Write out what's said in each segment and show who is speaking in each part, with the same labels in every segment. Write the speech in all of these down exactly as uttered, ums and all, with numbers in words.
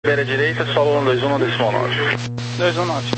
Speaker 1: Espera direita, solo um dois um, decimal nove.
Speaker 2: dois um nove.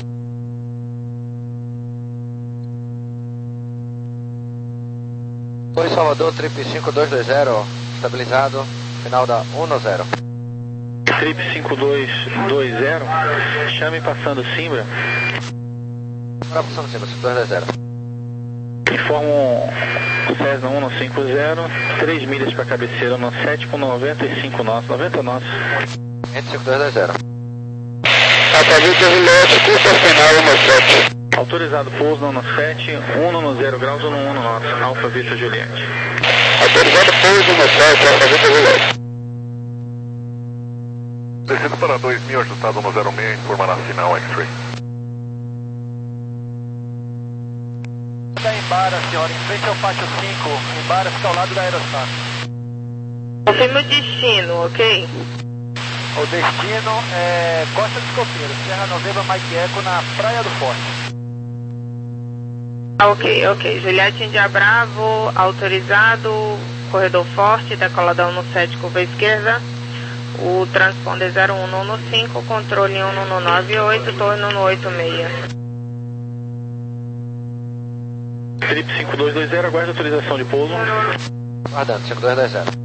Speaker 3: Oi, Salvador, trip cinco dois dois zero, estabilizado, final da um zero.
Speaker 1: Trip cinco dois dois zero, chame passando Simbra.
Speaker 3: Para passando Simbra, cinco dois dois zero.
Speaker 1: Informo Cessna um cinco zero, três milhas para cabeceira no sete com noventa e cinco nós, noventa nós.
Speaker 3: cinco dois dois zero.
Speaker 4: Atavita Juliette, curta final um sete.
Speaker 1: Autorizado pouso no sete, um no zero graus, um no um nós, Alfa Vista Juliette.
Speaker 4: Autorizado pouso no sete, Alfa Vista Juliette.
Speaker 5: Descendo para dois mil, ajustado no zero seis, informará sinal X-Ray.
Speaker 6: Da Embara, senhora, em frente ao pátio cinco. Embara fica ao lado da Aerostar.
Speaker 7: Confirma o destino, ok?
Speaker 6: O destino é Costa dos Copeiros, Serra Novembro Mike Eco, na Praia do Forte.
Speaker 7: Ok, ok. Juliette India Bravo, autorizado, corredor forte, decoladão no sete, curva esquerda. O transponder zero um no cinco, controle um no nove oito, torno no oito seis.
Speaker 1: Trip cinco dois dois zero, aguarde autorização de pouso.
Speaker 3: Guardando, cinco dois dois zero.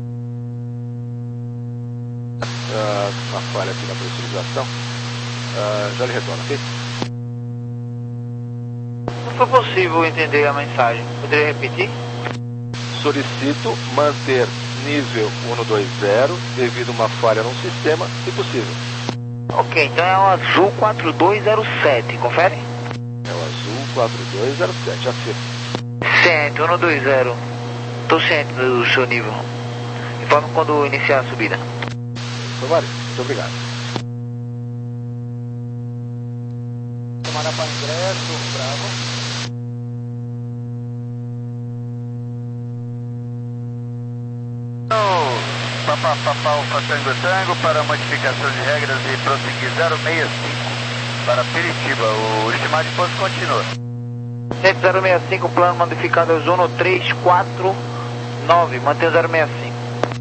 Speaker 3: Uh, uma falha aqui na pressurização. Uh, já lhe retorno, ok?
Speaker 6: Não foi possível entender a mensagem. Poderia repetir?
Speaker 3: Solicito manter nível um dois zero devido a uma falha no sistema, se possível.
Speaker 6: Ok, então é o Azul quatro dois zero sete, confere?
Speaker 3: É o Azul quatro dois zero sete, afirma.
Speaker 6: Ciente, um dois zero. Estou ciente do seu nível. Informe quando iniciar a subida.
Speaker 3: Tomara, muito obrigado.
Speaker 6: Tomará para ingresso, Bravo. Papá, papá, Alfa Tango Tango para modificação de regras e prosseguir zero seis cinco para Piritiba. O estimado de posto continua. zero seis cinco, plano modificado é Zono três quatro nove, mantém zero seis cinco.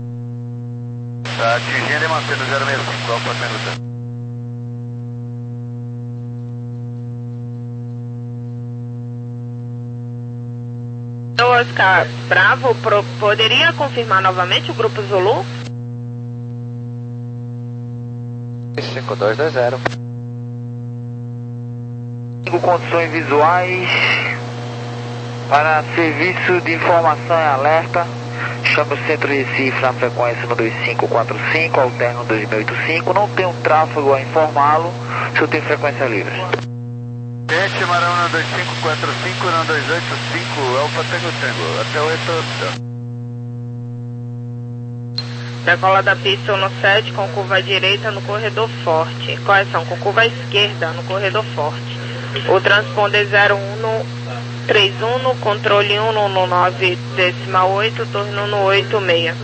Speaker 6: Tá atingindo e mantendo zero seis cinco, Alfa Tango Tango.
Speaker 7: Oscar Bravo, pro, poderia confirmar novamente o grupo Zulu?
Speaker 3: cinco dois dois zero.
Speaker 6: Condições visuais para serviço de informação e alerta. Chame o centro de Recife na frequência no dois cinco quatro cinco, alterno dois mil e oitenta e cinco. Não tem um tráfego a informá-lo, se eu tenho frequência livre. Gente, Marão dois cinco quatro cinco, não dois oito cinco, Alfa Tango Tango, até oito.
Speaker 7: Decola da pista no sete com curva direita no corredor forte. Correção, com curva esquerda no corredor forte. O transponder zero um no três um no controle um no nove decimal oito, torno no oito seis.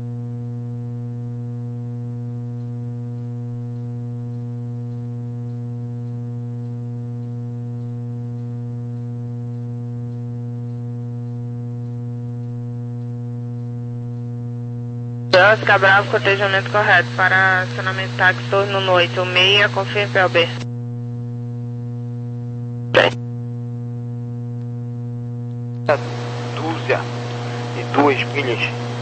Speaker 7: Oscar Bravo, cotejamento correto para acionamento táxi, torno no oito seis, confirme P O B.
Speaker 6: Dúzia e duas milhas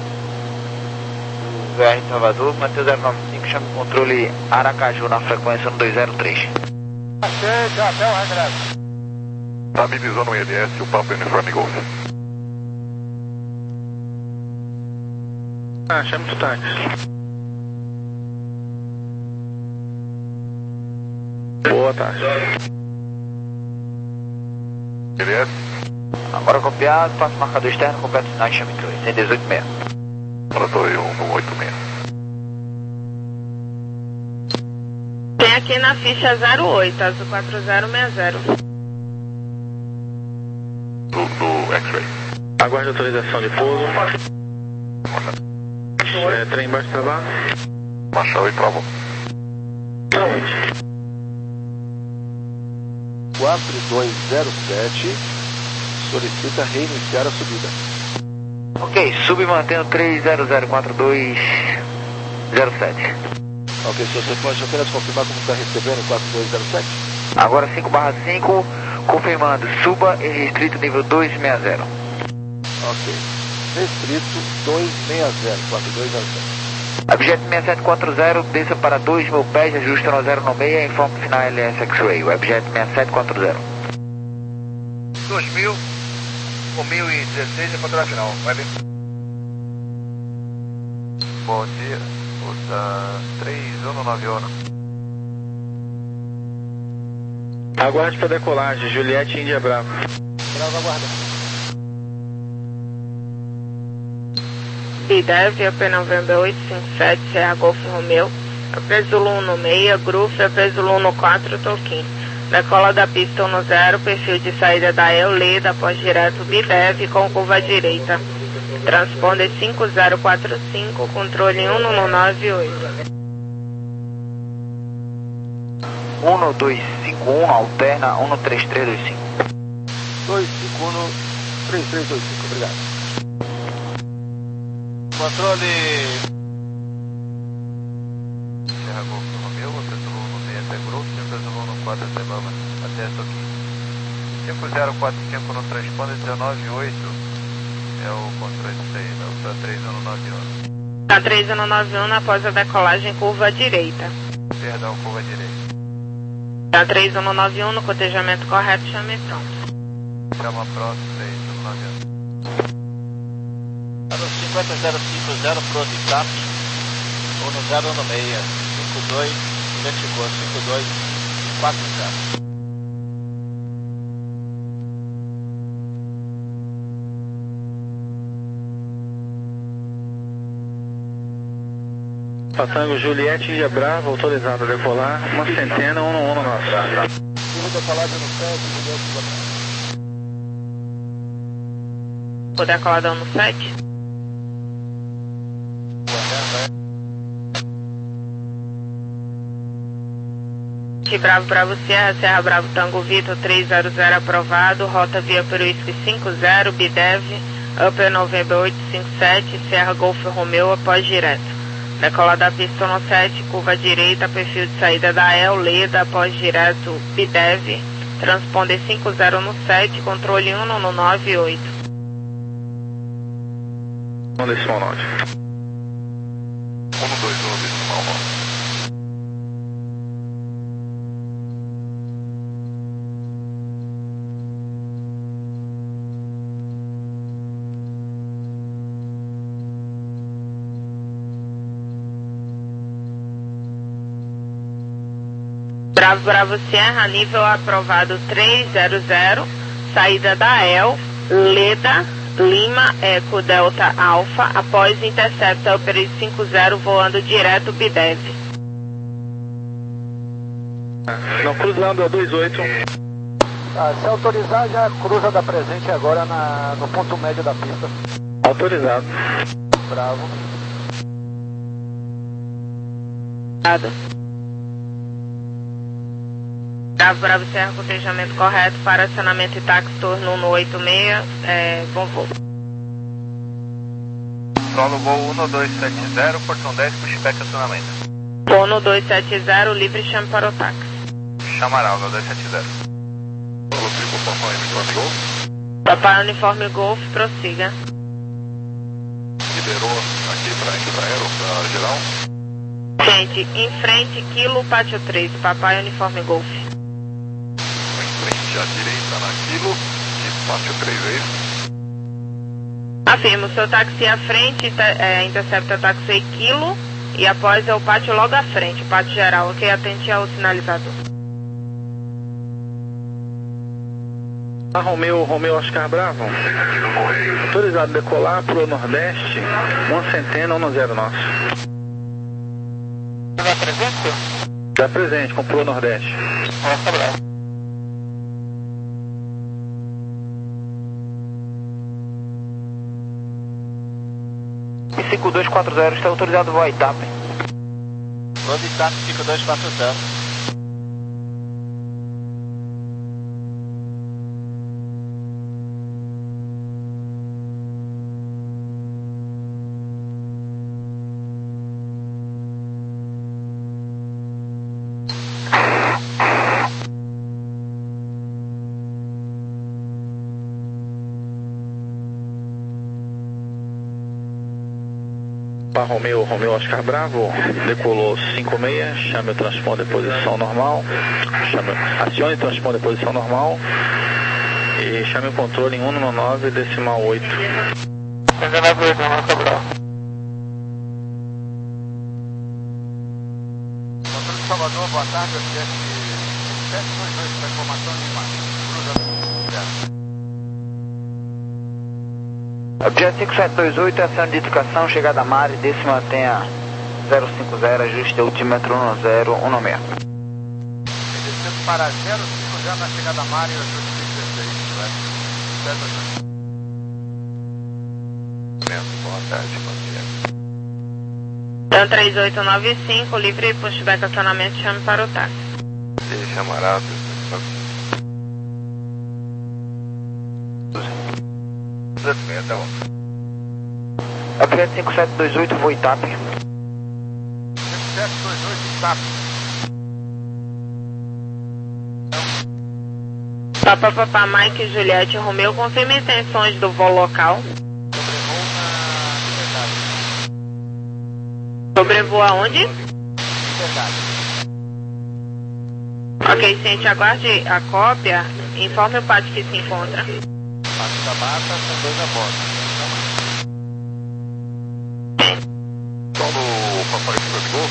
Speaker 6: do V R Salvador, Mateus zero nove cinco, chama o controle Aracaju na frequência no dois zero três. Aceita, até o regresso.
Speaker 5: Estabilizando o I L S, o Papa Uniforme Golf.
Speaker 1: Ah, chama o táxi. Boa tarde.
Speaker 5: I L S.
Speaker 6: Agora copiado, passo marcador externo, completo sinal e chame dois, tem dezoito seis.
Speaker 5: Laboratório um no oito seis.
Speaker 7: Tem aqui na ficha zero oito, azul quatro zero seis zero.
Speaker 5: Do, do X-Ray.
Speaker 1: Aguarde autorização de pouso. É, trem embaixo de trabalho.
Speaker 5: Marshal e travou.
Speaker 3: quatro dois zero sete solicita reiniciar a subida.
Speaker 6: Ok, sub mantendo três zero zero quatro dois zero sete.
Speaker 3: Ok, senhor, você pode apenas confirmar como está recebendo quatro dois zero sete?
Speaker 6: Agora cinco barra cinco, confirmando, suba e restrito nível dois seis zero.
Speaker 3: Ok. Restrito dois seis zero, quatro dois zero sete.
Speaker 6: Objeto seis sete quatro zero, desça para dois mil pés, ajusta no zero no meio, informe final L S X-Ray. Objeto seis sete quatro zero.
Speaker 5: dois mil, com mil e dezesseis é controle final. Vai bem. Bom dia, usa três um nove um.
Speaker 1: Aguarde para decolagem, Juliette Índia Bravo.
Speaker 3: Bravo, aguarda.
Speaker 7: B D E V, A P nove oito cinco sete, Serra Golf Romeu, A P Zulu um no seis, Grupo, A P Zulu um no quatro, Toquim. Decola da pista um no zero, perfil de saída da E U Leda, após direto B D E V com curva à direita. Transponder cinco zero quatro cinco, controle um no nove oito.
Speaker 6: um no dois cinco um, alterna um no três três dois cinco.
Speaker 3: dois cinco um, três três dois cinco, obrigado.
Speaker 5: Controle. Serra Golf Romeu, A P Zulu um no seis até Grupo, A P Zulu um no quatro até Mama, até Toquim. cinco zero quatro cinco no transponder dezenove oito. É o controle de saída, o três um nove um.
Speaker 7: A três um nove um, após a decolagem, curva à direita.
Speaker 5: Perdão, curva à direita.
Speaker 7: A três um nove um, no cotejamento correto, chame pronto.
Speaker 5: Chama próximo, três um nove um.
Speaker 2: Para o cinquenta zero cinco zero pro Unicap, ou no zero no meio, cinco dois, identificou, cinco dois quatro zero.
Speaker 1: Patango Juliette Índia Brava, autorizado a decolar, uma centena, um no um no nosso.
Speaker 3: Curva decolagem no sete, Juliette Índia Brava.
Speaker 7: Vou decoladão no sete. Bravo, Bravo, Serra, Serra Bravo, Tango Vitor, três zero zero aprovado, rota via Peruísque cinco zero, B D E V, A P nove oito cinco sete, Serra Golf Romeu, após direto. Decola da pista no sete, curva direita, perfil de saída da E U Leda, após direto, B D E V, transponder cinco zero no sete, controle um no nove oito.
Speaker 1: um decimal nove.
Speaker 5: um no dois um decimal nove.
Speaker 7: Bravo, Bravo, Serra, nível aprovado três zero zero, saída da E L, Leda, Lima, Eco, Delta, Alfa, após intercepta Operate cinco zero, voando direto B D E V.
Speaker 1: Não, cruzando a dois oito.
Speaker 3: Tá, se autorizar, já cruza da presente agora na, no ponto médio da pista.
Speaker 1: Autorizado.
Speaker 3: Bravo.
Speaker 7: Bravo, Bravo, Serra, cotejamento correto para acionamento e táxi turno um no oito seis, é, bom voo.
Speaker 5: Solo Gol um dois sete zero, portão dez, pushback acionamento.
Speaker 7: Pono dois sete zero, livre, chame para o táxi.
Speaker 5: Chamará, um dois sete zero. Solo Triple Papai Uniforme Golf.
Speaker 7: Papai Uniforme Golf, prossiga.
Speaker 5: Liberou aqui para Infraero, para geral.
Speaker 7: Gente, em frente, Kilo, Pátio três, Papai Uniforme Golf.
Speaker 5: Em frente à direita na Quilo e pátio três, é isso?
Speaker 7: Afirmo, seu táxi à frente, é, intercepta táxi Kilo e após é o pátio logo à frente, pátio geral, ok? Atente ao sinalizador.
Speaker 1: A Romeu, Romeu Oscar Bravo. Autorizado a decolar para o Nordeste, uma centena, um no zero nosso.
Speaker 2: Vai presente, senhor?
Speaker 1: Está presente, com Pro Nordeste.
Speaker 2: Nossa, bravo.
Speaker 6: E cinco dois quatro zero, está autorizado o voo Itap.
Speaker 2: Voo Itap cinco dois quatro zero.
Speaker 1: Papa Romeo, Romeo Oscar Bravo, decolou cinco seis, chame o transponder posição normal, chame, acione o transponder posição normal e chame o controle em cento e nove decimal oito.
Speaker 4: cento e nove oito, Oscar Bravo.
Speaker 5: Controle de Salvador, boa tarde, Objet sete dois dois, para informação de imagem. Cruza.
Speaker 6: Objeto cinco sete dois oito, ação de indicação, chegada a Mare, desce mantenha zero cinco zero, ajuste altímetro um zero um seis.
Speaker 5: Descendo para zero cinco zero na chegada a Mare, ajuste dezesseis, boa tarde, mantenha.
Speaker 7: Dan três oito nove cinco, livre pushback acionamento, chame para o táxi.
Speaker 5: Ele chamará. Tá bom.
Speaker 6: Objeto cinco sete dois oito, voo Itap.
Speaker 5: cinco sete dois oito, Itap.
Speaker 7: Papa Papa Mike Juliette Romeu, confirma intenções do voo local.
Speaker 5: Sobrevoo na Liberdade.
Speaker 7: Sobrevoa aonde?
Speaker 5: Liberdade.
Speaker 7: Ok, ciente, aguarde a cópia. Informe o pátio que se encontra.
Speaker 5: Pátio da Mata, com dois a bordo. Solo Papai Francisco.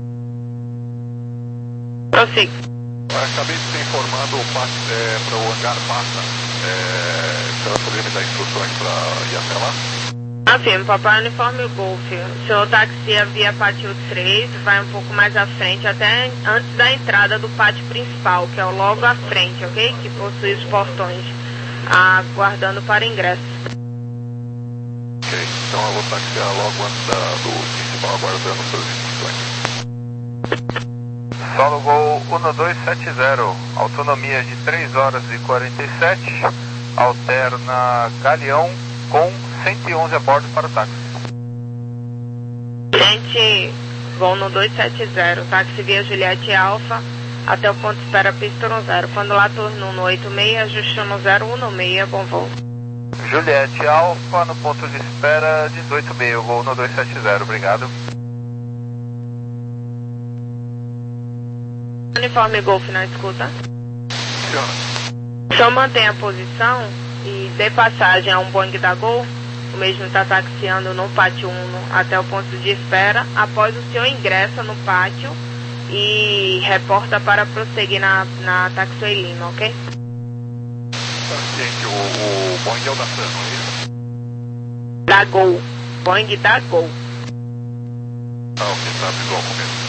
Speaker 7: Prossiga.
Speaker 5: Acabei de ser informado é, para o hangar Pata. É, será poder me dar instruções para ir até lá?
Speaker 7: Afirmo, Papai Uniforme Golf. O senhor taxia via pátio três, vai um pouco mais à frente, até antes da entrada do pátio principal, que é o logo à frente, ok? Que possui os portões, aguardando para ingresso.
Speaker 5: Ok, então eu vou taxiar logo antes da, do principal, aguardando suas instruções. Solo Gol um dois sete zero, autonomia de três horas e quarenta e sete, alterna Galeão com cento e onze a bordo para o táxi.
Speaker 7: Gente, Gol no dois sete zero, táxi via Juliette Alfa, até o ponto de espera pista no zero. Quando lá torno no oito seis, ajuste no zero um seis, bom voo.
Speaker 5: Juliette Alfa no ponto de espera dezoito seis, Gol no dois sete zero, obrigado.
Speaker 7: Uniforme Golf, não escuta?
Speaker 5: Funciona.
Speaker 7: Só mantém a posição e dê passagem a um Boeing da Gol. O mesmo está taxiando no pátio um até o ponto de espera. Após o senhor ingressa no pátio e reporta para prosseguir na, na Taxiway Lima, ok?
Speaker 5: Gente, o, o Boeing é o da Sun, não é isso?
Speaker 7: Da Gol. Boeing da Gol.
Speaker 5: Ah, ok, tá visual mesmo.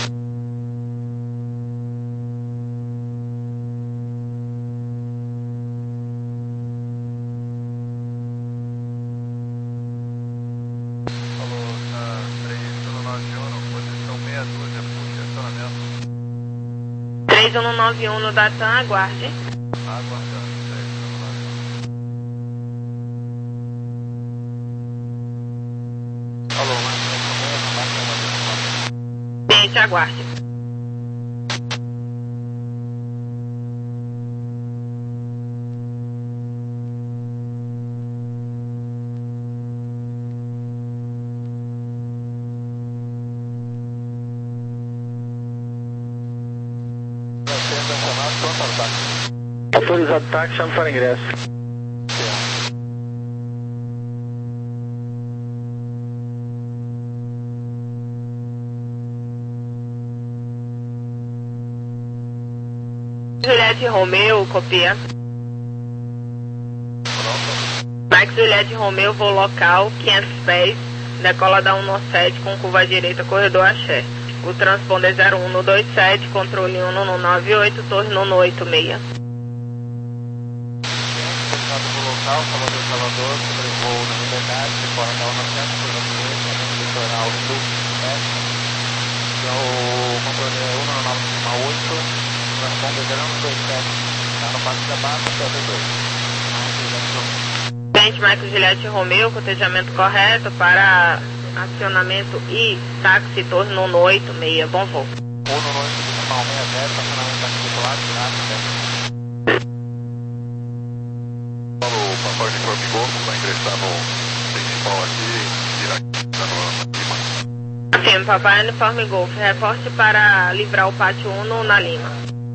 Speaker 7: três um nove um no Datan, aguarde.
Speaker 5: Aguardando, alô, mas
Speaker 7: Gente, aguarde.
Speaker 1: Autorizado táxi, chame para ingresso.
Speaker 7: Juliette Romeu, copia. Max Juliette Romeu, voo local, quinhentos pés, decola da um sete com curva à direita, corredor Axé. O transponder zero um dois sete, controle um nove oito, torre no oito seis.
Speaker 5: local, Salvador, Salvador, sobrevoo na Liberdade, fora da Ona Centro, por dois, no litoral sul, oeste. Então, o controle é um nove oito, transponder zero um dois sete, está no Parque da Barra, P dois.
Speaker 7: Gente, Michael Juliette Romeu, cotejamento correto para acionamento e táxi torre no oito seis, bom voo.
Speaker 5: um no oito, decimal seis zero, estacionamento táxi titular, tirado, Papai Uniforme Golfo, vai ingressar no principal aqui, virar aqui, tá no Lima.
Speaker 7: Papai Uniforme Golf, reporte para livrar o pátio um na Lima.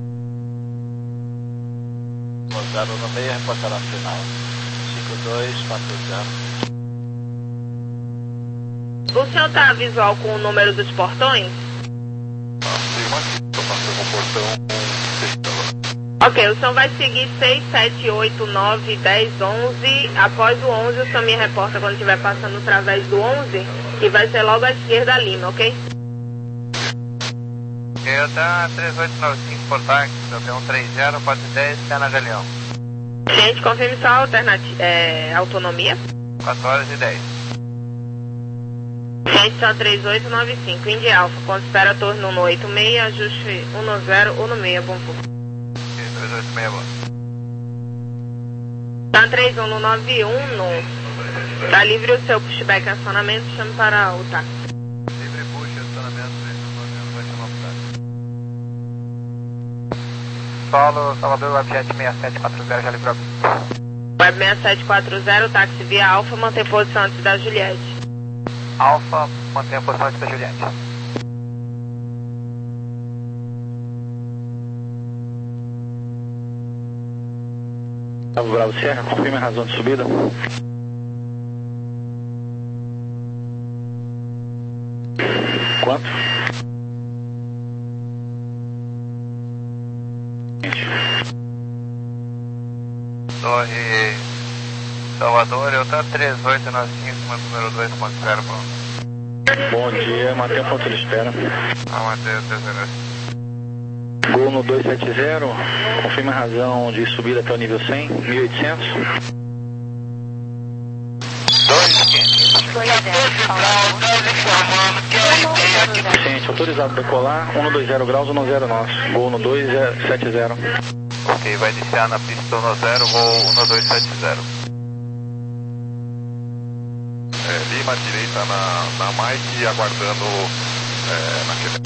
Speaker 2: zero no meio, reportará final. cinco dois quatro zero.
Speaker 7: O senhor tá visual com o número dos portões?
Speaker 3: Estou passando o portão
Speaker 7: Ok, o senhor vai seguir seis, sete, oito, nove, dez, onze. Após o onze, o senhor me reporta quando estiver passando através do onze, que vai ser logo à esquerda Lima, ok?
Speaker 5: Ok, eu tenho três oito nove cinco por táxi, eu tenho um três zero, quatro dez, está na Galeão.
Speaker 7: Gente, confirme sua alternati- é, autonomia.
Speaker 5: quatro horas e dez.
Speaker 7: Gente, só três oito nove cinco, Indy Alpha, ponto espera turno no oito seis, ajuste um zero, um seis, bom pouco.
Speaker 5: três oito seis, bom.
Speaker 7: Tá três um nove um, tá livre o seu pushback acionamento, chame para o táxi.
Speaker 5: Livre push, acionamento, três um nove um, vai chamar pro táxi. Solo, Salvador, Webjet seis sete quatro zero, já livrou.
Speaker 7: Web seis sete quatro zero, táxi via Alpha, mantém posição antes da Juliette.
Speaker 5: Alfa, mantenha a posição antes da Juliette.
Speaker 1: Bravo Bravo Sierra, confirme a razão de subida. Quanto?
Speaker 5: Torre Salvador, eu tenho três oito nove cinco, número dois, ponto zero, pronto.
Speaker 1: Bom dia, mantenha o ponto de espera.
Speaker 5: Ah, mantenha o três zero.
Speaker 1: Gol no dois sete zero, confirme a razão de subida até o nível cem, mil e oitocentos.
Speaker 5: dois quinhentos.
Speaker 1: Gente, autorizado a decolar, cento e vinte graus, cento e nove. Gol no dois sete zero.
Speaker 5: Ok, vai iniciar na pista um zero, voo um dois sete zero.
Speaker 3: é, Lima, direita na, na Mike, aguardando é, na Quebec.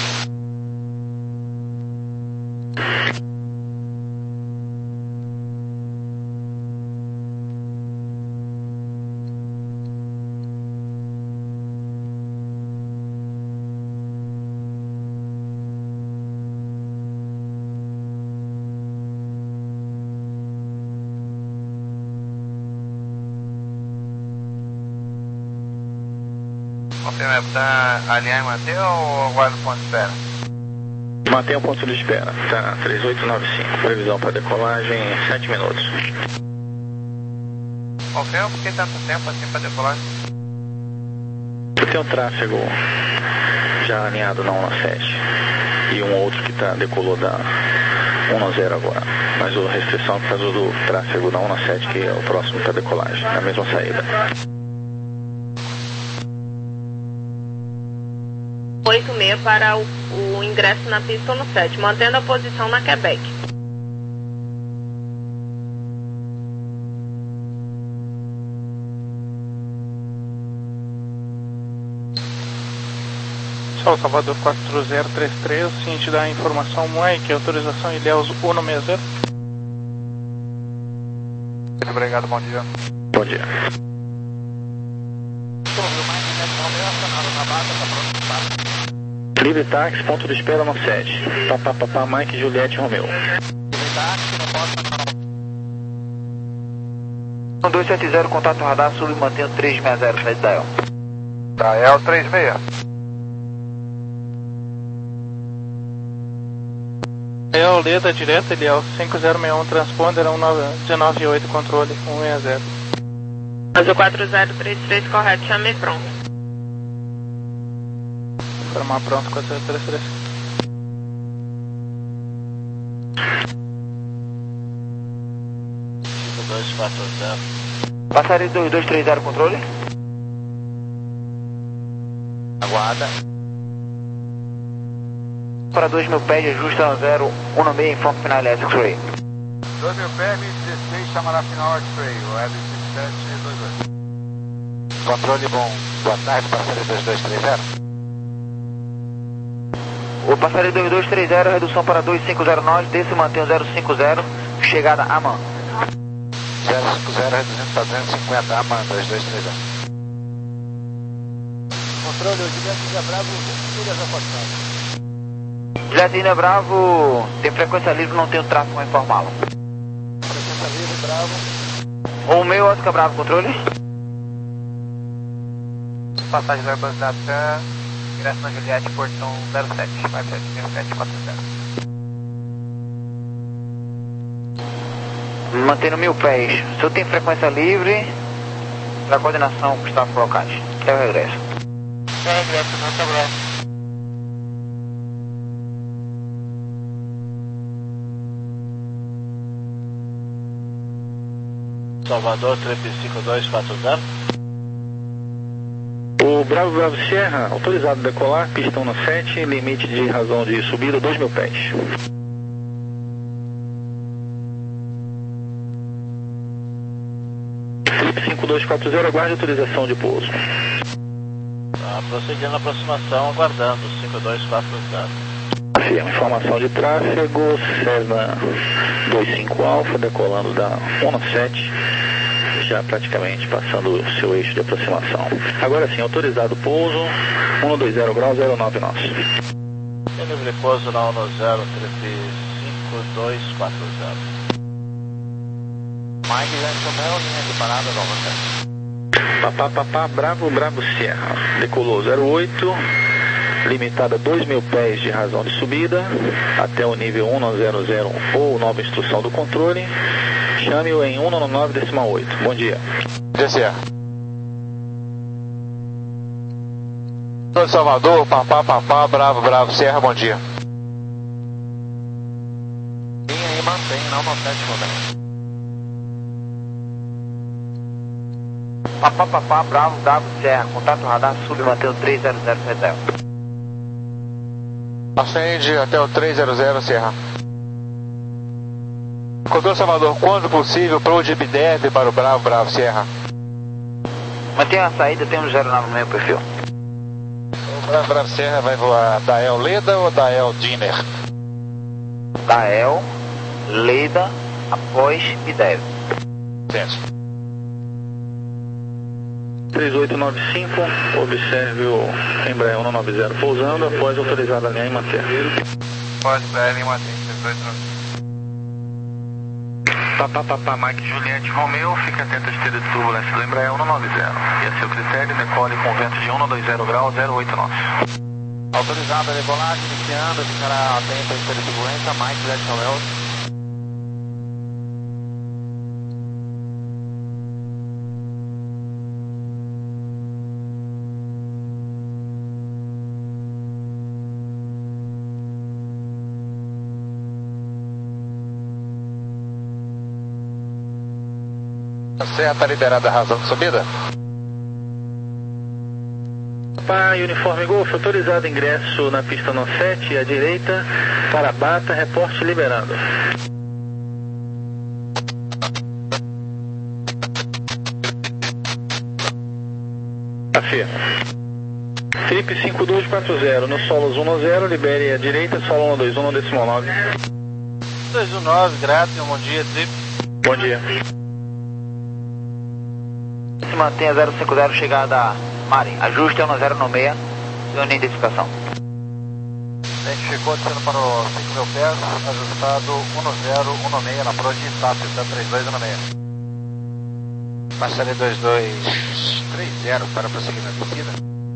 Speaker 5: Confirma, tá alinhar e manter ou aguarda o ponto de espera?
Speaker 1: Mantenha o ponto de espera, tá, três oito nove cinco, previsão para decolagem, sete minutos.
Speaker 5: Confirma, por que tanto tempo assim para decolar?
Speaker 1: Tem um tráfego já alinhado na um sete e um outro que tá, decolou da um zero agora, mas a restrição é por causa do tráfego da um sete, que é o próximo para decolagem, é a mesma saída.
Speaker 7: oito seis para o, o ingresso na pista no sete, mantendo a posição na Quebec.
Speaker 8: Sol Salvador quatro zero três três, ciente da informação Mike, autorização Ilhéus cento e sessenta.
Speaker 5: Muito obrigado, bom dia.
Speaker 1: Bom dia. Livre táxi, ponto de espera no sete. Papapá, Mike, Juliette, Romeu.
Speaker 6: um dois sete zero, contato radar, sul e mantenho três seis zero, Fred Dial.
Speaker 5: Dial três seis.
Speaker 8: É o Leda direto, ele é o cinco zero seis um transponder, um nove oito controle, um seis zero.
Speaker 7: Mas o quatro zero três três correto, chame pronto.
Speaker 8: Formar pronto, quatro zero três três.
Speaker 2: cinco dois quatro zero.
Speaker 6: Passaria dois dois três zero, controle.
Speaker 2: Aguarda.
Speaker 6: Para dois mil pés, ajusta zero um seis, informe final X-Ray.
Speaker 5: dois mil pés, mil e dezesseis, chamará final X-Ray, o L sete dois oito.
Speaker 2: Controle bom. Boa tarde, passaria dois dois três zero.
Speaker 6: O passaria dois dois três zero, redução para dois cinco zero nove, desce e mantém zero cinco zero, chegada a man.
Speaker 2: zero cinco zero, reduzindo para duzentos e cinquenta, Aman, dois dois três zero. controle, o Juliette Índia Bravo, vinte milhas afastadas.
Speaker 6: Juliette Índia Bravo, tem frequência livre, não tem o tráfego a informá-lo.
Speaker 2: Frequência livre, Bravo.
Speaker 6: Romeu Oscar Bravo, controle.
Speaker 5: Passagem do Airbus Latam, ingresso na Juliette, portão zero sete, vai sete zero sete quatro zero.
Speaker 6: Mantendo mil pés. O senhor tem frequência livre para coordenação com os staff locais. Até o regresso.
Speaker 5: Até o regresso, não tá bravo.
Speaker 2: Salvador, três cinco dois quatro zero.
Speaker 1: O Bravo Bravo Sierra, autorizado a decolar, pista um sete, limite de razão de subida dois mil pés. cinco dois quatro zero, aguarde autorização de pouso.
Speaker 2: Tá prosseguindo a aproximação, aguardando, cinco dois quatro zero.
Speaker 1: Firma, informação de tráfego, Cessna vinte e cinco Alfa, decolando da um sete, já praticamente passando o seu eixo de aproximação. Agora sim, autorizado pouso, cento e vinte graus, zero nove nosso.
Speaker 2: Tem livre pouso na um zero, cinco dois quatro zero. Mike Jantomel, linha de parada, Nova sete.
Speaker 1: Papá, papá, Bravo, Bravo Sierra. Decolou zero oito, limitada dois mil pés de razão de subida, até o nível cento ou nova instrução do controle. Chame-o em cento e nove decimal oito. Bom dia.
Speaker 3: Bom dia, Sierra. Sou de Salvador, papá, papá, Bravo, Bravo Sierra, bom dia.
Speaker 5: Linha aí mantém, não no sétimo bem.
Speaker 6: Papá, papá, Bravo, Bravo Sierra. Contato radar, sub, mantém o três zero zero sete zero.
Speaker 3: Acende até o três zero zero, Sierra. Controle Salvador, quando possível, para o D I B deve para o Bravo, Bravo Sierra.
Speaker 6: Mantenha a saída, tem um zero nove no meu perfil.
Speaker 3: O Bravo, Bravo Sierra vai voar da El Leda ou da El Dinner?
Speaker 6: Da El, Leda, após e deve.
Speaker 3: Certo.
Speaker 1: três oito nove cinco, observe o Embraer cento e noventa pousando, após autorizada a linha e manter.
Speaker 5: Pode dar em uma três oito nove cinco.
Speaker 1: Papá, papá, Mike Juliette Romeu, fique atento à esteira de turbulência do Embraer cento e noventa. E a seu critério, decole com vento de cento e vinte graus, zero oito nove.
Speaker 2: Autorizado a decolagem, iniciando, ficará atento à esteira de turbulência, Mike Juliette Romeu.
Speaker 3: Serra está liberada a razão de subida?
Speaker 1: Pai, uniforme Golf, autorizado ingresso na pista no sete, à direita, para Bata, reporte liberando. Afirma. Trip cinco dois quatro zero, no solos um zero, libere à direita, solo um dois um, decimal nove.
Speaker 2: dois um nove, grato, bom dia, Trip.
Speaker 1: Bom dia.
Speaker 6: Se mantenha zero cinco zero, chegada a Mari. Ajuste cento e noventa, sem identificação.
Speaker 2: Identificou, descendo para o cinco mil pés, ajustado um zero um seis na Prodi, status três dois um seis.
Speaker 3: Passarei dois dois três zero para prosseguir na descida.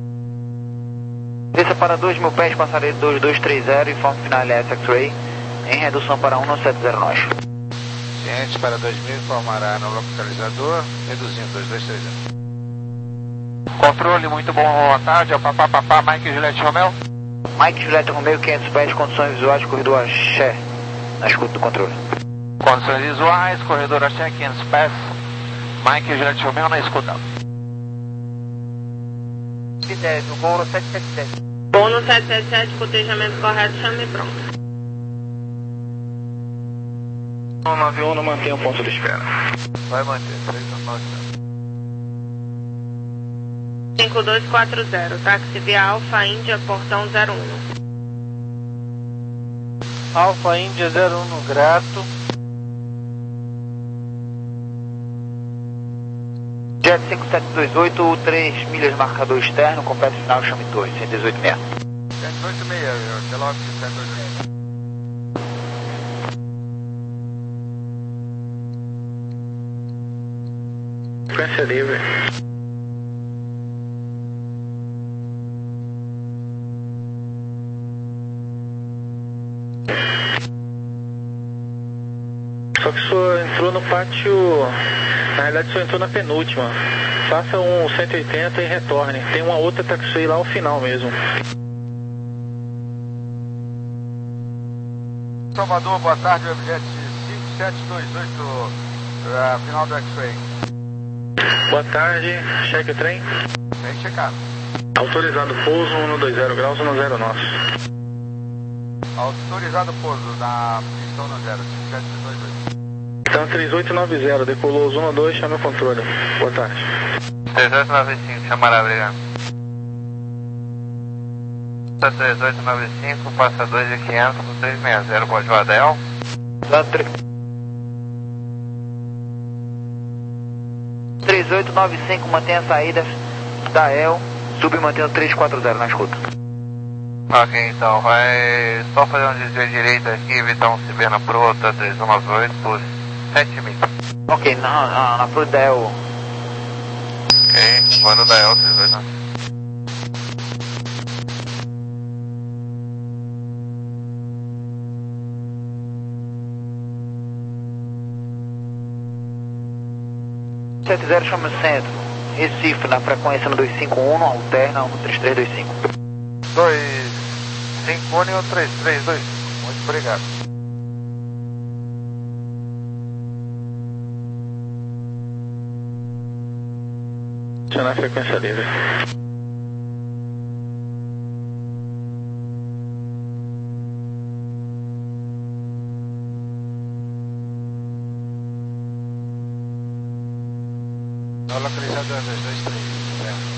Speaker 6: Desça para dois mil pés, passarei dois dois três zero, informe final L S X-Ray, em redução para cento e setenta nós.
Speaker 3: Ciente para dois mil, informará no localizador, reduzindo dois dois três zero. Controle, muito bom, boa tarde, é o papá, papá, Mike Juliette Romeu.
Speaker 6: Mike Juliette Romeu, quinhentos pés, condições visuais, corredor Axé, na escuta do controle.
Speaker 5: Condições visuais, corredor Axé, quinhentos pés, Mike Juliette Romeu na escuta.
Speaker 6: O voo sete sete sete.
Speaker 7: Voo no sete sete sete, cotejamento correto, chame pronto.
Speaker 1: cento e noventa e um, mantém o ponto de espera.
Speaker 5: Vai manter, três nove
Speaker 7: cinco dois quatro zero, táxi via Alfa Índia, portão zero um.
Speaker 8: Alfa Índia zero um,
Speaker 6: Jet cinco sete dois oito, três milhas marcador externo, completo final, chame torre, cento e dezoito seis.
Speaker 5: cento e oito seis, Kellogg's cento e oito seis.
Speaker 1: Frequência livre. Só que o senhor entrou no pátio, na realidade o senhor entrou na penúltima. Faça um cento e oitenta e retorne. Tem uma outra taxiway lá ao final mesmo.
Speaker 3: Salvador, boa tarde, Webjet cinco sete dois oito, uh, final do X-Ray.
Speaker 1: Boa tarde, cheque o trem.
Speaker 3: Bem checado.
Speaker 1: Autorizado pouso, cento e vinte graus, dez nosso.
Speaker 3: Autorizado pouso na pista um zero, cinco sete dois oito.
Speaker 1: Então três oito nove zero, decolou zona dois, chama o controle. Boa tarde.
Speaker 5: três oito nove cinco, chamará, obrigado. três oito nove cinco, passa dois e quinhentos, três seis zero, pode o Adel.
Speaker 6: três oito nove cinco, mantém a saída da E L, sub mantendo três quatro zero na escuta.
Speaker 5: Ok, então vai só fazer um desvio direito aqui, evitar um Ciberna Prota três um nove oito por sete mil.
Speaker 6: Ok, na, na, na Prota da E L.
Speaker 5: Ok, manda da E L três oito nove.
Speaker 6: sete zero, chama o centro. Recife, na frequência no dois cinco um, alterna um três três dois cinco.
Speaker 3: dois cinco um e um três três dois cinco, muito obrigado.
Speaker 1: Acionar a frequência livre.
Speaker 3: No localizador dois dois três, certo.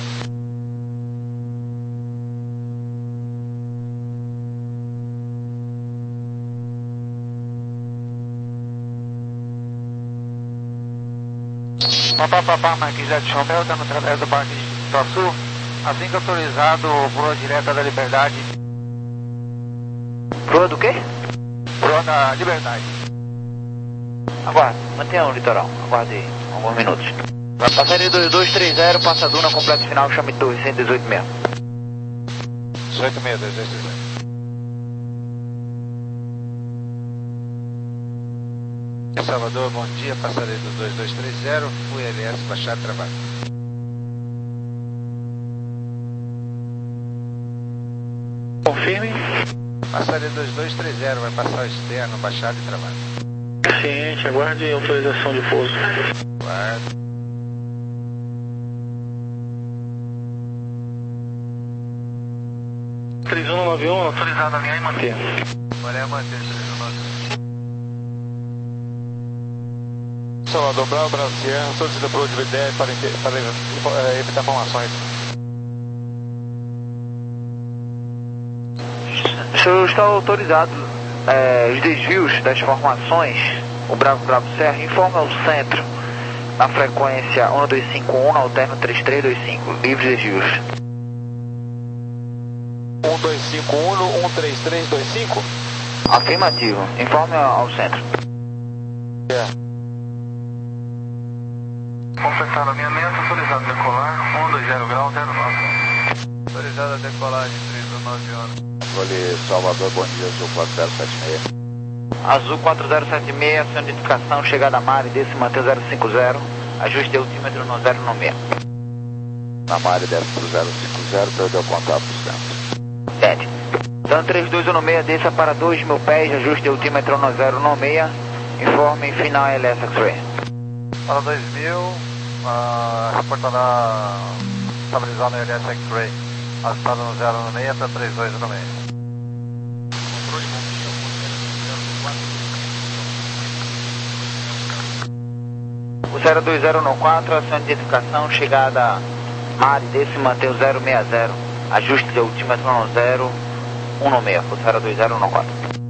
Speaker 3: Papá, papá, Marquinhos de Chomel, estamos através do Parque de Ituaçu. Assim que autorizado, proa direta da Liberdade.
Speaker 6: Proa do quê?
Speaker 3: Proa da Liberdade.
Speaker 6: Aguarde, mantenha o litoral, aguarde alguns minutos. Passaria dois dois três zero, passa Duna, completo final, chame torre, cento e dezoito seis.
Speaker 3: dezoito seis, dois dois três zero. Salvador, bom dia, passarei do dois dois três zero, fui L S, baixar trabalho.
Speaker 1: Confirme.
Speaker 3: Passarei dois dois três zero, vai passar o externo, baixar de trabalho.
Speaker 1: Ciente, aguarde autorização de pouso.
Speaker 3: Guarda.
Speaker 1: três um nove um, autorizado a alinhar e manter.
Speaker 5: Maré manter três um nove um.
Speaker 3: Salvador Bravo, Brasil, solicita para o D V D para, para uh, evitar formações.
Speaker 6: O senhor está autorizado. É, os desvios das formações, o Bravo Bravo Serra, informa o centro na frequência um dois cinco um, alterno três três dois cinco, livres desvios.
Speaker 3: um dois cinco um, um três três dois cinco?
Speaker 6: Afirmativo, informe ao centro.
Speaker 3: É.
Speaker 1: Completar alinhamento, autorizado a decolar, um dois zero grau, zero nove.
Speaker 5: Autorizado a decolagem três um nove um.
Speaker 3: Olhe, Salvador, bom dia, Azul quatro zero sete seis.
Speaker 6: Azul quatro zero sete seis, ação de identificação, chegada a Mari, desce manter zero cinco zero, ajuste altímetro no zero nove seis.
Speaker 3: Na Mari desce para o zero cinco zero, perdeu o contato do centro.
Speaker 6: sete. Dan três dois um seis, desça para dois mil pés, ajuste altímetro no zero nove seis, informe final L S X-Ray.
Speaker 5: Para dois mil, uh, reportará estabilizado no L S X-Ray, ajustado no zero nove seis para três dois um seis.
Speaker 6: O zero dois zero um quatro, ação de identificação, chegada Mari, desce manter o zero seis zero, ajuste de altímetro no zero um seis, o zero dois zero um quatro.